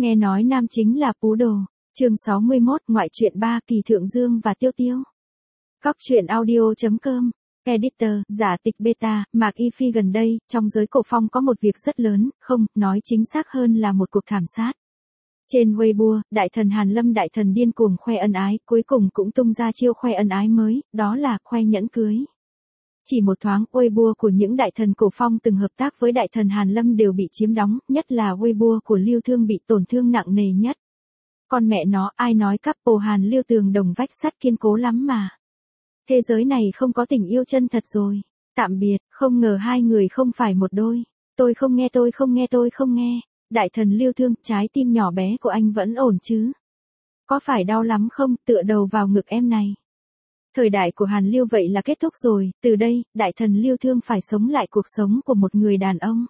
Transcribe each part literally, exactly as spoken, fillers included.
Nghe nói nam chính là Pú Đồ. Chương sáu mươi mốt, ngoại truyện ba, Kỳ Thượng Dương và Tiêu Tiêu. Góc truyện audio chấm com. Editor, giả tịch beta, Mạc Y Phi gần đây, trong giới cổ phong có một việc rất lớn, không, nói chính xác hơn là một cuộc thảm sát. Trên Weibo, đại thần Hàn Lâm đại thần điên cuồng khoe ân ái, cuối cùng cũng tung ra chiêu khoe ân ái mới, đó là khoe nhẫn cưới. Chỉ một thoáng, Weibo của những đại thần cổ phong từng hợp tác với đại thần Hàn Lâm đều bị chiếm đóng, nhất là Weibo của Lưu Thương bị tổn thương nặng nề nhất. Con mẹ nó, ai nói couple Hàn Lưu tường đồng vách sắt kiên cố lắm mà. Thế giới này không có tình yêu chân thật rồi. Tạm biệt, không ngờ hai người không phải một đôi. Tôi không nghe tôi không nghe tôi không nghe. Đại thần Lưu Thương, trái tim nhỏ bé của anh vẫn ổn chứ? Có phải đau lắm không, tựa đầu vào ngực em này. Thời đại của Hàn Lưu vậy là kết thúc rồi, từ đây, đại thần Lưu Thương phải sống lại cuộc sống của một người đàn ông.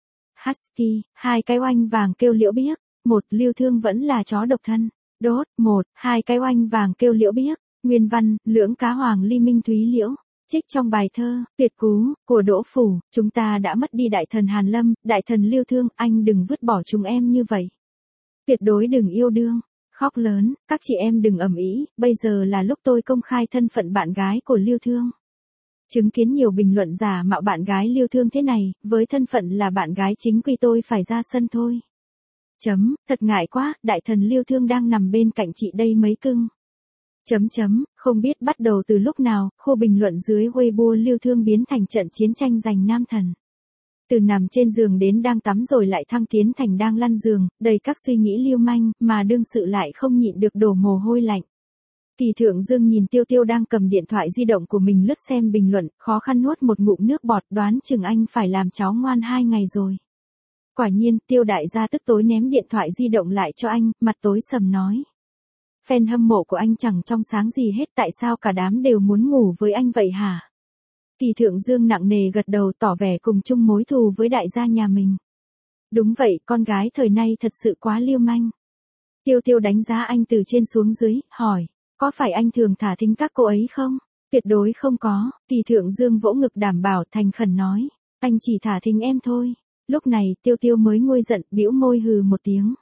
Husky, hai cái oanh vàng kêu liễu biếc, một Lưu Thương vẫn là chó độc thân. Đốt, một, hai cái oanh vàng kêu liễu biếc. Nguyên văn, lưỡng cá hoàng ly minh thúy liễu. Trích trong bài thơ, tuyệt cú, của Đỗ Phủ, chúng ta đã mất đi đại thần Hàn Lâm, đại thần Lưu Thương, anh đừng vứt bỏ chúng em như vậy. Tuyệt đối đừng yêu đương. Khóc lớn, các chị em đừng ầm ĩ, bây giờ là lúc tôi công khai thân phận bạn gái của Lưu Thương. Chứng kiến nhiều bình luận giả mạo bạn gái Lưu Thương thế này, với thân phận là bạn gái chính quy tôi phải ra sân thôi. Chấm, thật ngại quá, đại thần Lưu Thương đang nằm bên cạnh chị đây mấy cưng. Chấm chấm, không biết bắt đầu từ lúc nào, khu bình luận dưới Weibo Lưu Thương biến thành trận chiến tranh giành nam thần. Từ nằm trên giường đến đang tắm rồi lại thăng tiến thành đang lăn giường, đầy các suy nghĩ lưu manh, mà đương sự lại không nhịn được đổ mồ hôi lạnh. Kỳ Thượng Dương nhìn Tiêu Tiêu đang cầm điện thoại di động của mình lướt xem bình luận, khó khăn nuốt một ngụm nước bọt, đoán chừng anh phải làm cháu ngoan hai ngày rồi. Quả nhiên, Tiêu đại gia tức tối ném điện thoại di động lại cho anh, mặt tối sầm nói. Fan hâm mộ của anh chẳng trong sáng gì hết, tại sao cả đám đều muốn ngủ với anh vậy hả? Kỳ Thượng Dương nặng nề gật đầu tỏ vẻ cùng chung mối thù với đại gia nhà mình. Đúng vậy, con gái thời nay thật sự quá lưu manh. Tiêu Tiêu đánh giá anh từ trên xuống dưới, hỏi, có phải anh thường thả thính các cô ấy không? Tuyệt đối không có, Kỳ Thượng Dương vỗ ngực đảm bảo thành khẩn nói, anh chỉ thả thính em thôi. Lúc này, Tiêu Tiêu mới nguôi giận, bĩu môi hừ một tiếng.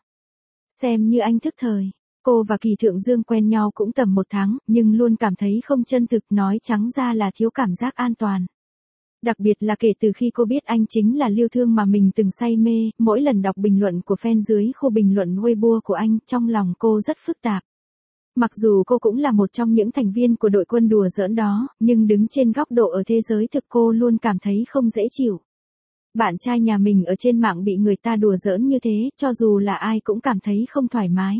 Xem như anh thức thời. Cô và Kỳ Thượng Dương quen nhau cũng tầm một tháng, nhưng luôn cảm thấy không chân thực, nói trắng ra là thiếu cảm giác an toàn. Đặc biệt là kể từ khi cô biết anh chính là Lưu Thương mà mình từng say mê, mỗi lần đọc bình luận của fan dưới khu bình luận Weibo của anh, trong lòng cô rất phức tạp. Mặc dù cô cũng là một trong những thành viên của đội quân đùa giỡn đó, nhưng đứng trên góc độ ở thế giới thực cô luôn cảm thấy không dễ chịu. Bạn trai nhà mình ở trên mạng bị người ta đùa giỡn như thế, cho dù là ai cũng cảm thấy không thoải mái.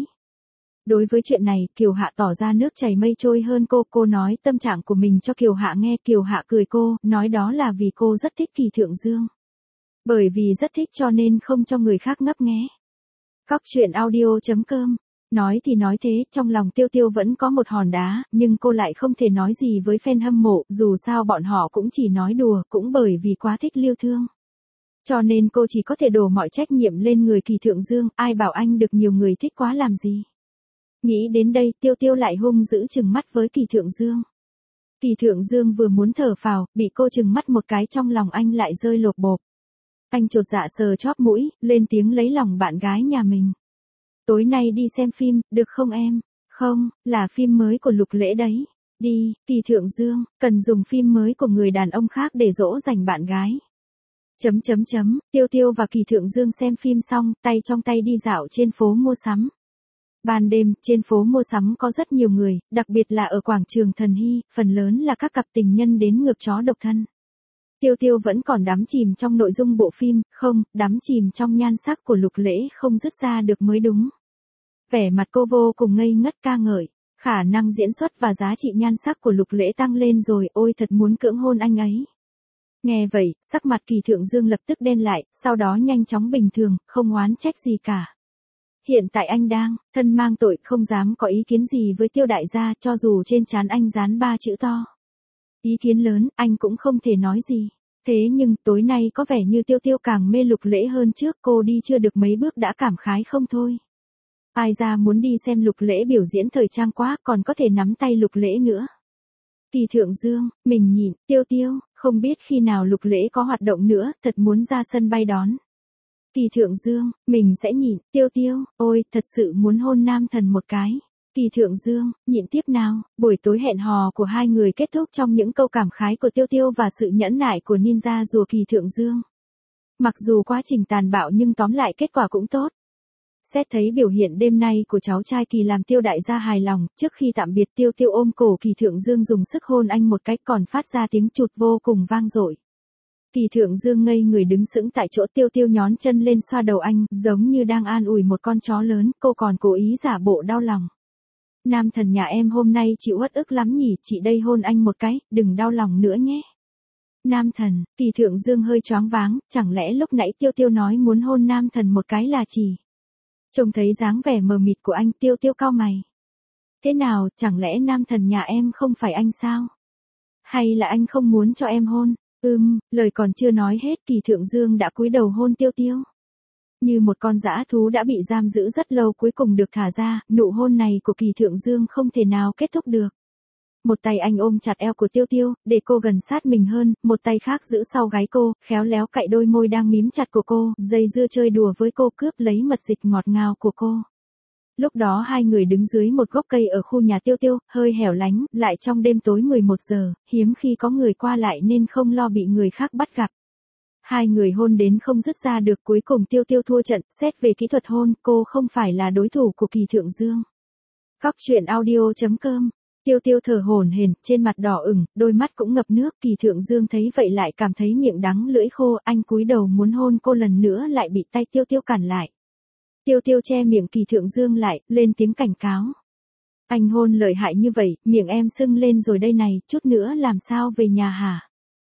Đối với chuyện này, Kiều Hạ tỏ ra nước chảy mây trôi hơn cô, cô nói tâm trạng của mình cho Kiều Hạ nghe, Kiều Hạ cười cô, nói đó là vì cô rất thích Kỳ Thượng Dương. Bởi vì rất thích cho nên không cho người khác ngấp nghé. Góc truyện audio chấm com. Nói thì nói thế, trong lòng Tiêu Tiêu vẫn có một hòn đá, nhưng cô lại không thể nói gì với fan hâm mộ, dù sao bọn họ cũng chỉ nói đùa, cũng bởi vì quá thích Lưu Thương. Cho nên cô chỉ có thể đổ mọi trách nhiệm lên người Kỳ Thượng Dương, ai bảo anh được nhiều người thích quá làm gì. Nghĩ đến đây, Tiêu Tiêu lại hung dữ trừng mắt với Kỳ Thượng Dương. Kỳ Thượng Dương vừa muốn thở phào, bị cô trừng mắt một cái trong lòng anh lại rơi lột bộp. Anh chột dạ sờ chóp mũi, lên tiếng lấy lòng bạn gái nhà mình. Tối nay đi xem phim, được không em? Không, là phim mới của Lục Lễ đấy. Đi, Kỳ Thượng Dương, cần dùng phim mới của người đàn ông khác để dỗ dành bạn gái. Chấm chấm chấm, Tiêu Tiêu và Kỳ Thượng Dương xem phim xong, tay trong tay đi dạo trên phố mua sắm. Ban đêm, trên phố mua sắm có rất nhiều người, đặc biệt là ở quảng trường Thần Hy, phần lớn là các cặp tình nhân đến ngược chó độc thân. Tiêu Tiêu vẫn còn đắm chìm trong nội dung bộ phim, không, đắm chìm trong nhan sắc của Lục Lễ không dứt ra được mới đúng. Vẻ mặt cô vô cùng ngây ngất ca ngợi, khả năng diễn xuất và giá trị nhan sắc của Lục Lễ tăng lên rồi, ôi thật muốn cưỡng hôn anh ấy. Nghe vậy, sắc mặt Kỳ Thượng Dương lập tức đen lại, sau đó nhanh chóng bình thường, không oán trách gì cả. Hiện tại anh đang, thân mang tội, không dám có ý kiến gì với Tiêu đại gia, cho dù trên trán anh dán ba chữ to. Ý kiến lớn, anh cũng không thể nói gì. Thế nhưng, tối nay có vẻ như Tiêu Tiêu càng mê Lục Lễ hơn trước, cô đi chưa được mấy bước đã cảm khái không thôi. Ai ra muốn đi xem Lục Lễ biểu diễn thời trang quá, còn có thể nắm tay Lục Lễ nữa. Kỳ Thượng Dương, mình nhịn, Tiêu Tiêu, không biết khi nào Lục Lễ có hoạt động nữa, thật muốn ra sân bay đón. Kỳ Thượng Dương, mình sẽ nhịn, Tiêu Tiêu, ôi, thật sự muốn hôn nam thần một cái. Kỳ Thượng Dương, nhịn tiếp nào, buổi tối hẹn hò của hai người kết thúc trong những câu cảm khái của Tiêu Tiêu và sự nhẫn nại của ninja rùa Kỳ Thượng Dương. Mặc dù quá trình tàn bạo nhưng tóm lại kết quả cũng tốt. Xét thấy biểu hiện đêm nay của cháu trai Kỳ làm Tiêu đại gia hài lòng, trước khi tạm biệt Tiêu Tiêu ôm cổ Kỳ Thượng Dương dùng sức hôn anh một cái còn phát ra tiếng chụt vô cùng vang dội. Kỳ Thượng Dương ngây người đứng sững tại chỗ, Tiêu Tiêu nhón chân lên xoa đầu anh, giống như đang an ủi một con chó lớn, cô còn cố ý giả bộ đau lòng. Nam thần nhà em hôm nay chịu uất ức lắm nhỉ, chị đây hôn anh một cái, đừng đau lòng nữa nhé. Nam thần, Kỳ Thượng Dương hơi choáng váng, chẳng lẽ lúc nãy Tiêu Tiêu nói muốn hôn nam thần một cái là chỉ. Trông thấy dáng vẻ mờ mịt của anh, Tiêu Tiêu cau mày. Thế nào, chẳng lẽ nam thần nhà em không phải anh sao? Hay là anh không muốn cho em hôn? Ừm, lời còn chưa nói hết Kỳ Thượng Dương đã cúi đầu hôn Tiêu Tiêu. Như một con dã thú đã bị giam giữ rất lâu cuối cùng được thả ra, nụ hôn này của Kỳ Thượng Dương không thể nào kết thúc được. Một tay anh ôm chặt eo của Tiêu Tiêu, để cô gần sát mình hơn, một tay khác giữ sau gáy cô, khéo léo cạy đôi môi đang mím chặt của cô, dây dưa chơi đùa với cô, cướp lấy mật dịch ngọt ngào của cô. Lúc đó hai người đứng dưới một gốc cây ở khu nhà Tiêu Tiêu, hơi hẻo lánh, lại trong đêm tối mười một giờ, hiếm khi có người qua lại nên không lo bị người khác bắt gặp. Hai người hôn đến không dứt ra được, cuối cùng Tiêu Tiêu thua trận, xét về kỹ thuật hôn, cô không phải là đối thủ của Kỳ Thượng Dương. Cóc truyện audio chấm com. Tiêu Tiêu thở hổn hển, trên mặt đỏ ửng, đôi mắt cũng ngập nước, Kỳ Thượng Dương thấy vậy lại cảm thấy miệng đắng lưỡi khô, anh cúi đầu muốn hôn cô lần nữa lại bị tay Tiêu Tiêu cản lại. Tiêu Tiêu che miệng Kỳ Thượng Dương lại, lên tiếng cảnh cáo. Anh hôn lợi hại như vậy, miệng em sưng lên rồi đây này, chút nữa làm sao về nhà hả?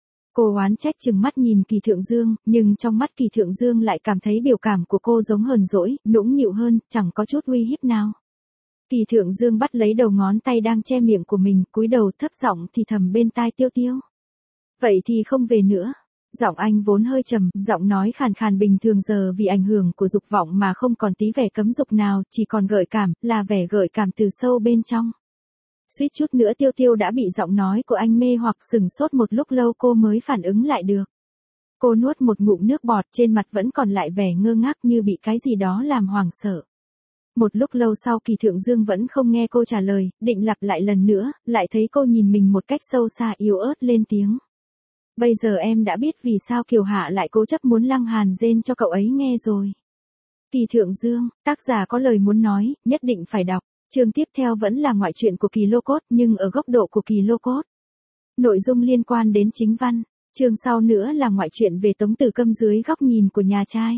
Cô oán trách chừng mắt nhìn Kỳ Thượng Dương, nhưng trong mắt Kỳ Thượng Dương lại cảm thấy biểu cảm của cô giống hờn dỗi, nũng nịu hơn, chẳng có chút uy hiếp nào. Kỳ Thượng Dương bắt lấy đầu ngón tay đang che miệng của mình, cúi đầu thấp giọng thì thầm bên tai Tiêu Tiêu. Vậy thì không về nữa. Giọng anh vốn hơi trầm, giọng nói khàn khàn bình thường giờ vì ảnh hưởng của dục vọng mà không còn tí vẻ cấm dục nào, chỉ còn gợi cảm, là vẻ gợi cảm từ sâu bên trong. Suýt chút nữa Tiêu Tiêu đã bị giọng nói của anh mê hoặc, sừng sốt một lúc lâu cô mới phản ứng lại được. Cô nuốt một ngụm nước bọt, trên mặt vẫn còn lại vẻ ngơ ngác như bị cái gì đó làm hoảng sợ. Một lúc lâu sau Kỳ Thượng Dương vẫn không nghe cô trả lời, định lặp lại lần nữa, lại thấy cô nhìn mình một cách sâu xa yếu ớt lên tiếng. Bây giờ em đã biết vì sao Kiều Hạ lại cố chấp muốn Lăng Hàn rên cho cậu ấy nghe rồi. Kỳ Thượng Dương, tác giả có lời muốn nói, nhất định phải đọc. Chương tiếp theo vẫn là ngoại truyện của Kỳ Lô Cốt nhưng ở góc độ của Kỳ Lô Cốt. Nội dung liên quan đến chính văn. Chương sau nữa là ngoại truyện về Tống Tử Câm dưới góc nhìn của nhà trai.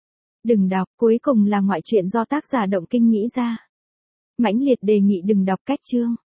Đừng đọc, cuối cùng là ngoại truyện do tác giả Động Kinh nghĩ ra. Mãnh liệt đề nghị đừng đọc cách chương.